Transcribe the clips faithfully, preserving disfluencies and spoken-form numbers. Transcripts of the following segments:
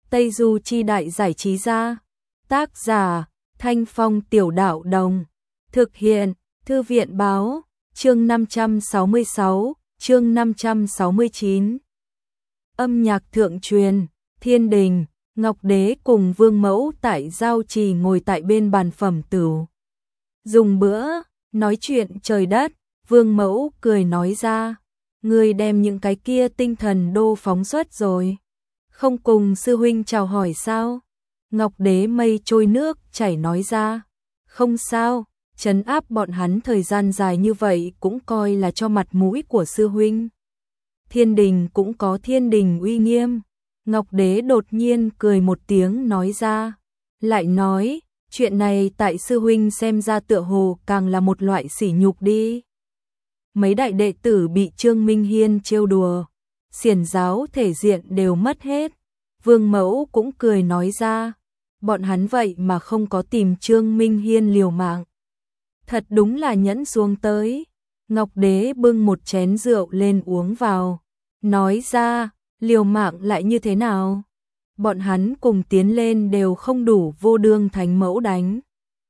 Tây Du Chi Đại Giải Trí Gia. Tác giả Thanh Phong Tiểu Đạo Đồng. Thực hiện Thư viện Báo. Chương năm trăm sáu mươi sáu, chương năm trăm sáu mươi chín. Âm nhạc thượng truyền. Thiên đình, Ngọc Đế cùng Vương Mẫu tại Giao Trì ngồi tại bên bàn phẩm tửu. Dùng bữa, nói chuyện trời đất, Vương Mẫu cười nói ra. Ngươi đem những cái kia tinh thần đô phóng xuất rồi. Không cùng sư huynh chào hỏi sao? Ngọc Đế mây trôi nước chảy nói ra. Không sao, trấn áp bọn hắn thời gian dài như vậy cũng coi là cho mặt mũi của sư huynh. Thiên đình cũng có thiên đình uy nghiêm. Ngọc Đế đột nhiên cười một tiếng nói ra. Lại nói, chuyện này tại sư huynh xem ra tựa hồ càng là một loại sỉ nhục đi. Mấy đại đệ tử bị Trương Minh Hiên trêu đùa, xiển giáo thể diện đều mất hết. Vương Mẫu cũng cười nói ra, bọn hắn vậy mà không có tìm Trương Minh Hiên liều mạng. Thật đúng là nhẫn xuống tới. Ngọc Đế bưng một chén rượu lên uống vào, nói ra, liều mạng lại như thế nào? Bọn hắn cùng tiến lên đều không đủ Vô Đương Thánh Mẫu đánh.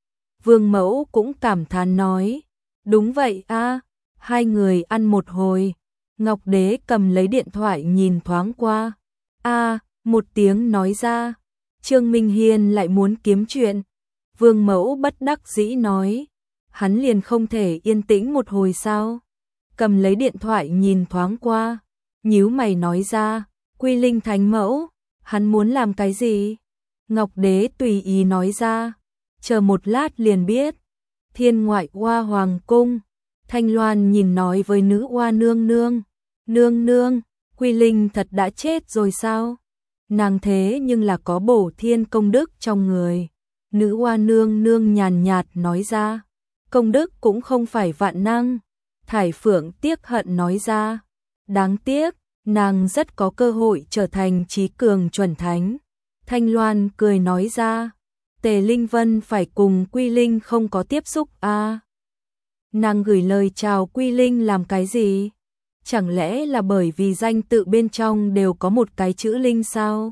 Vương Mẫu cũng cảm thán nói, đúng vậy a. Hai người ăn một hồi, Ngọc Đế cầm lấy điện thoại nhìn thoáng qua. A, một tiếng nói ra, Trương Minh Hiên lại muốn kiếm chuyện. Vương Mẫu bất đắc dĩ nói, hắn liền không thể yên tĩnh một hồi sao? Cầm lấy điện thoại nhìn thoáng qua, nhíu mày nói ra, Quy Linh Thánh Mẫu, hắn muốn làm cái gì? Ngọc Đế tùy ý nói ra, chờ một lát liền biết. Thiên Ngoại Hoa Hoàng Cung. Thanh Loan nhìn nói với nữ oa nương nương, nương nương, Quy Linh thật đã chết rồi sao? Nàng thế nhưng là có bổ thiên công đức trong người. Nữ oa nương nương nhàn nhạt nói ra, công đức cũng không phải vạn năng. Thải Phượng tiếc hận nói ra, đáng tiếc, nàng rất có cơ hội trở thành trí cường chuẩn thánh. Thanh Loan cười nói ra, Tề Linh Vân phải cùng Quy Linh không có tiếp xúc a. À. Nàng gửi lời chào Quy Linh làm cái gì? Chẳng lẽ là bởi vì danh tự bên trong đều có một cái chữ Linh sao?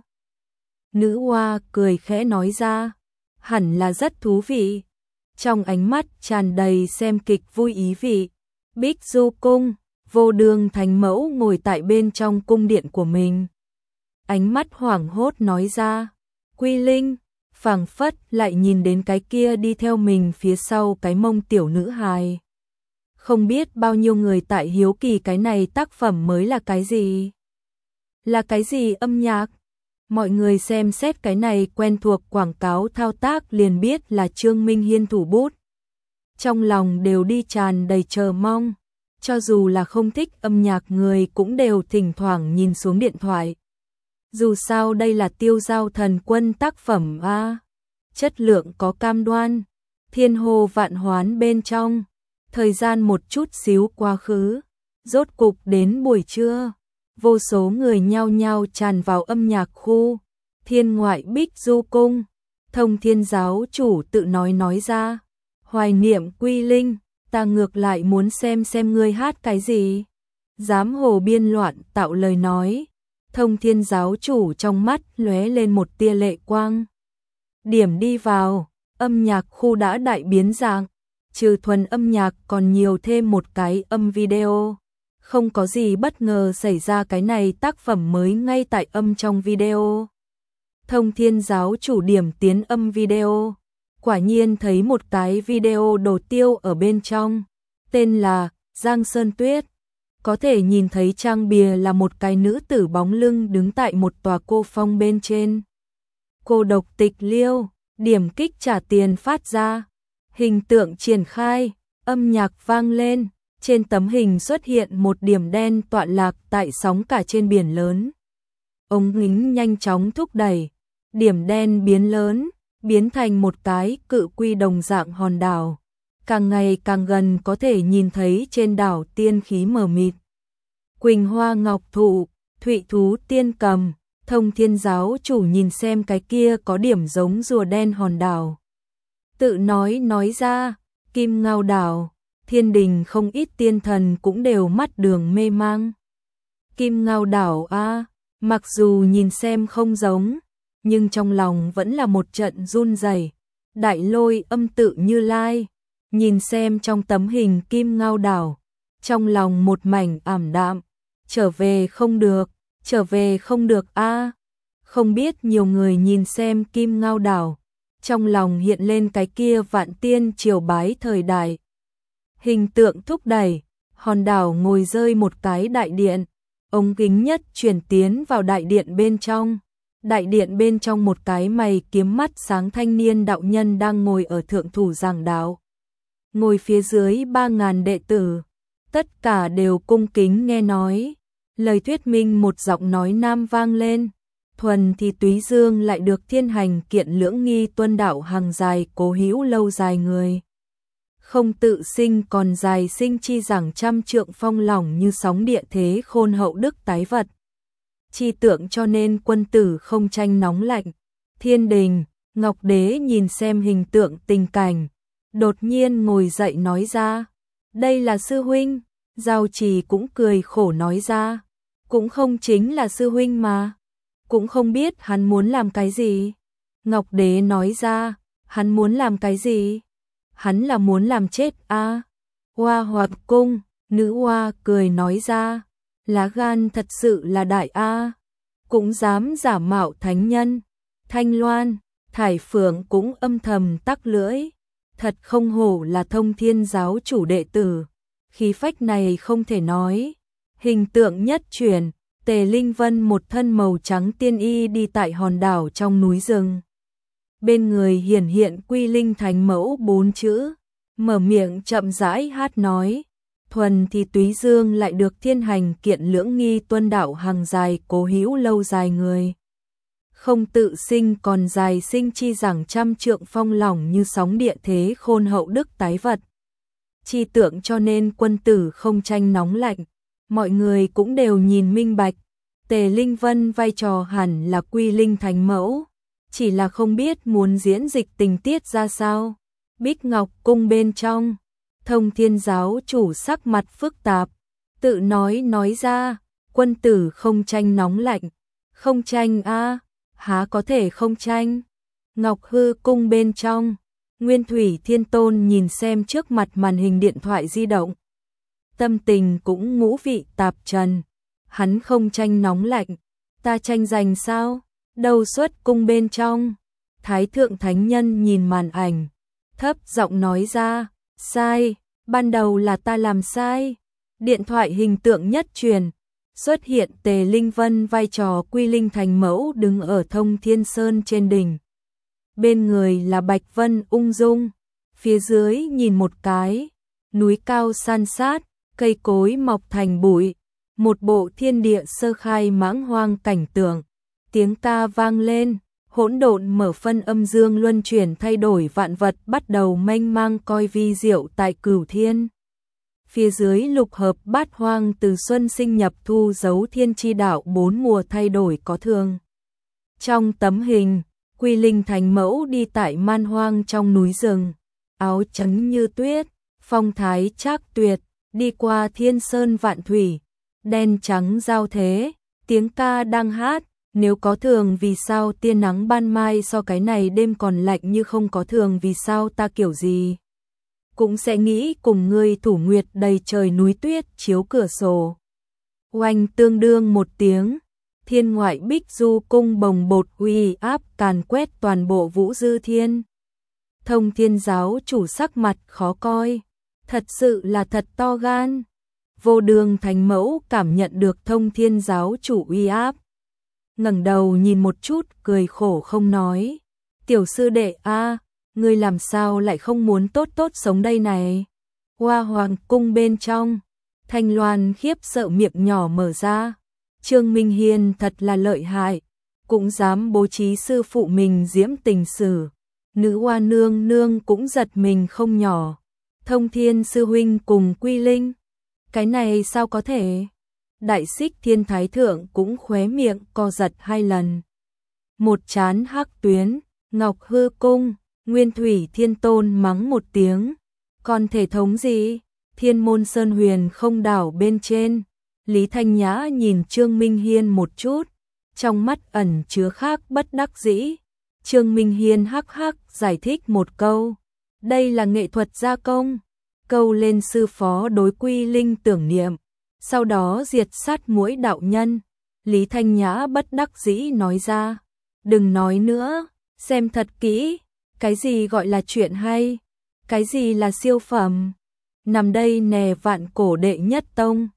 Nữ oa cười khẽ nói ra, hẳn là rất thú vị. Trong ánh mắt tràn đầy xem kịch vui ý vị. Bích Du Cung, Vô Đương Thánh Mẫu ngồi tại bên trong cung điện của mình. Ánh mắt hoảng hốt nói ra, Quy Linh, phảng phất lại nhìn đến cái kia đi theo mình phía sau cái mông tiểu nữ hài. Không biết bao nhiêu người tại hiếu kỳ cái này tác phẩm mới là cái gì? Là cái gì âm nhạc? Mọi người xem xét cái này quen thuộc quảng cáo thao tác liền biết là Trương Minh Hiên thủ bút. Trong lòng đều đi tràn đầy chờ mong. Cho dù là không thích âm nhạc người cũng đều thỉnh thoảng nhìn xuống điện thoại. Dù sao đây là Tiêu Giao Thần Quân tác phẩm a, chất lượng có cam đoan. Thiên hồ vạn hoán bên trong. Thời gian một chút xíu quá khứ, rốt cục đến buổi trưa, vô số người nhao nhao tràn vào âm nhạc khu. Thiên Ngoại Bích Du Cung, Thông Thiên giáo chủ tự nói nói ra, hoài niệm Quy Linh, ta ngược lại muốn xem xem ngươi hát cái gì. Dám hồ biên loạn tạo lời nói. Thông Thiên giáo chủ trong mắt lóe lên một tia lệ quang. Điểm đi vào, âm nhạc khu đã đại biến dạng. Trừ thuần âm nhạc còn nhiều thêm một cái âm video. Không có gì bất ngờ xảy ra, cái này tác phẩm mới ngay tại âm trong video. Thông Thiên giáo chủ điểm tiến âm video. Quả nhiên thấy một cái video đồ tiêu ở bên trong. Tên là Giang Sơn Tuyết. Có thể nhìn thấy trang bìa là một cái nữ tử bóng lưng đứng tại một tòa cô phong bên trên. Cô độc tịch liêu, điểm kích trả tiền phát ra. Hình tượng triển khai, âm nhạc vang lên, trên tấm hình xuất hiện một điểm đen tọa lạc tại sóng cả trên biển lớn. Ống kính nhanh chóng thúc đẩy, điểm đen biến lớn, biến thành một cái cự quy đồng dạng hòn đảo. Càng ngày càng gần có thể nhìn thấy trên đảo tiên khí mờ mịt. Quỳnh hoa ngọc thụ, thụy thú tiên cầm, Thông Thiên giáo chủ nhìn xem cái kia có điểm giống rùa đen hòn đảo. Tự nói nói ra, Kim Ngao đảo, thiên đình không ít tiên thần cũng đều mắt đường mê mang. Kim Ngao đảo a, mặc dù nhìn xem không giống, nhưng trong lòng vẫn là một trận run rẩy. Đại Lôi Âm Tự Như Lai, nhìn xem trong tấm hình Kim Ngao Đảo, trong lòng một mảnh ảm đạm, trở về không được, trở về không được a. Không biết nhiều người nhìn xem Kim Ngao Đảo, trong lòng hiện lên cái kia vạn tiên triều bái thời đại. Hình tượng thúc đẩy, hòn đảo ngồi rơi một cái đại điện, ống kính nhất chuyển tiến vào đại điện bên trong. Đại điện bên trong một cái mày kiếm mắt sáng thanh niên đạo nhân đang ngồi ở thượng thủ giảng đạo. Ngồi phía dưới ba ngàn đệ tử, tất cả đều cung kính nghe nói. Lời thuyết minh một giọng nói nam vang lên. Thuần thì túy dương lại được thiên hành kiện lưỡng nghi tuân đạo hàng dài cố hữu lâu dài người. Không tự sinh còn dài sinh chi rằng trăm trượng phong lỏng như sóng địa thế khôn hậu đức tái vật. Chi tượng cho nên quân tử không tranh nóng lạnh. Thiên đình, Ngọc Đế nhìn xem hình tượng tình cảnh, đột nhiên ngồi dậy nói ra. Đây là sư huynh. Giao Trì cũng cười khổ nói ra. Cũng không chính là sư huynh mà. Cũng không biết hắn muốn làm cái gì. Ngọc Đế nói ra. Hắn muốn làm cái gì? Hắn là muốn làm chết a. À? Hoa Hoạt Cung, nữ hoa cười nói ra. Lá gan thật sự là đại a. À? Cũng dám giả mạo thánh nhân. Thanh Loan, Thải Phượng cũng âm thầm tắc lưỡi. Thật không hổ là Thông Thiên giáo chủ đệ tử. Khí phách này không thể nói. Hình tượng nhất chuyển, Tề Linh Vân một thân màu trắng tiên y đi tại hòn đảo trong núi rừng. Bên người hiển hiện Quy Linh Thánh Mẫu bốn chữ, mở miệng chậm rãi hát nói. Thuần thì túy dương lại được thiên hành kiện lưỡng nghi tuân đạo hàng dài cố hữu lâu dài người. Không tự sinh còn dài sinh chi rằng trăm trượng phong lỏng như sóng địa thế khôn hậu đức tái vật. Chi tượng cho nên quân tử không tranh nóng lạnh. Mọi người cũng đều nhìn minh bạch. Tề Linh Vân vai trò hẳn là Quy Linh Thánh Mẫu. Chỉ là không biết muốn diễn dịch tình tiết ra sao. Bích Ngọc Cung bên trong, Thông Thiên giáo chủ sắc mặt phức tạp, tự nói nói ra, quân tử không tranh nóng lạnh. Không tranh a, à, há có thể không tranh. Ngọc Hư Cung bên trong, Nguyên Thủy Thiên Tôn nhìn xem trước mặt màn hình điện thoại di động. Tâm tình cũng ngũ vị tạp trần. Hắn không tranh nóng lạnh, ta tranh giành sao? Đầu xuất cung bên trong, Thái Thượng Thánh Nhân nhìn màn ảnh, thấp giọng nói ra, sai, ban đầu là ta làm sai. Điện thoại hình tượng nhất truyền, xuất hiện Tề Linh Vân vai trò Quy Linh Thánh Mẫu đứng ở Thông Thiên Sơn trên đỉnh. Bên người là Bạch Vân ung dung, phía dưới nhìn một cái, núi cao san sát, cây cối mọc thành bụi, một bộ thiên địa sơ khai mãng hoang cảnh tượng. Tiếng ca vang lên, hỗn độn mở phân âm dương luân chuyển thay đổi vạn vật bắt đầu mênh mang coi vi diệu tại cửu thiên. Phía dưới lục hợp bát hoang từ xuân sinh nhập thu dấu thiên chi đạo bốn mùa thay đổi có thường. Trong tấm hình, Quy Linh Thánh Mẫu đi tại man hoang trong núi rừng, áo trắng như tuyết, phong thái trác tuyệt, đi qua thiên sơn vạn thủy, đen trắng giao thế, tiếng ca đang hát. Nếu có thường vì sao tia nắng ban mai so cái này đêm còn lạnh như không có thường vì sao ta kiểu gì cũng sẽ nghĩ cùng ngươi thủ nguyệt đầy trời núi tuyết chiếu cửa sổ. Oanh tương đương một tiếng, thiên ngoại bích du cung bồng bột uy áp càn quét toàn bộ vũ dư thiên. Thông Thiên giáo chủ sắc mặt khó coi, thật sự là thật to gan. Vô Đường Thánh Mẫu cảm nhận được Thông Thiên giáo chủ uy áp, ngẩng đầu nhìn một chút cười khổ không nói. Tiểu sư đệ a, à, ngươi làm sao lại không muốn tốt tốt sống đây này? Hoa Hoàng cung bên trong, Thanh Loan khiếp sợ miệng nhỏ mở ra. Trương Minh Hiên thật là lợi hại, cũng dám bố trí sư phụ mình diễm tình sử. Nữ hoa nương nương cũng giật mình không nhỏ. Thông Thiên sư huynh cùng Quy Linh, cái này sao có thể? Đại Xích Thiên Thái Thượng cũng khóe miệng co giật hai lần. Một chán hắc tuyến, Ngọc Hư Cung, Nguyên Thủy Thiên Tôn mắng một tiếng. Còn thể thống gì? Thiên môn sơn huyền không đảo bên trên. Lý Thanh Nhã nhìn Trương Minh Hiên một chút, trong mắt ẩn chứa khác bất đắc dĩ. Trương Minh Hiên hắc hắc giải thích một câu, đây là nghệ thuật gia công, câu lên sư phó đối Quy Linh tưởng niệm, sau đó diệt sát muỗi đạo nhân. Lý Thanh Nhã bất đắc dĩ nói ra, đừng nói nữa, xem thật kỹ, cái gì gọi là chuyện hay, cái gì là siêu phẩm, nằm đây nè vạn cổ đệ nhất tông.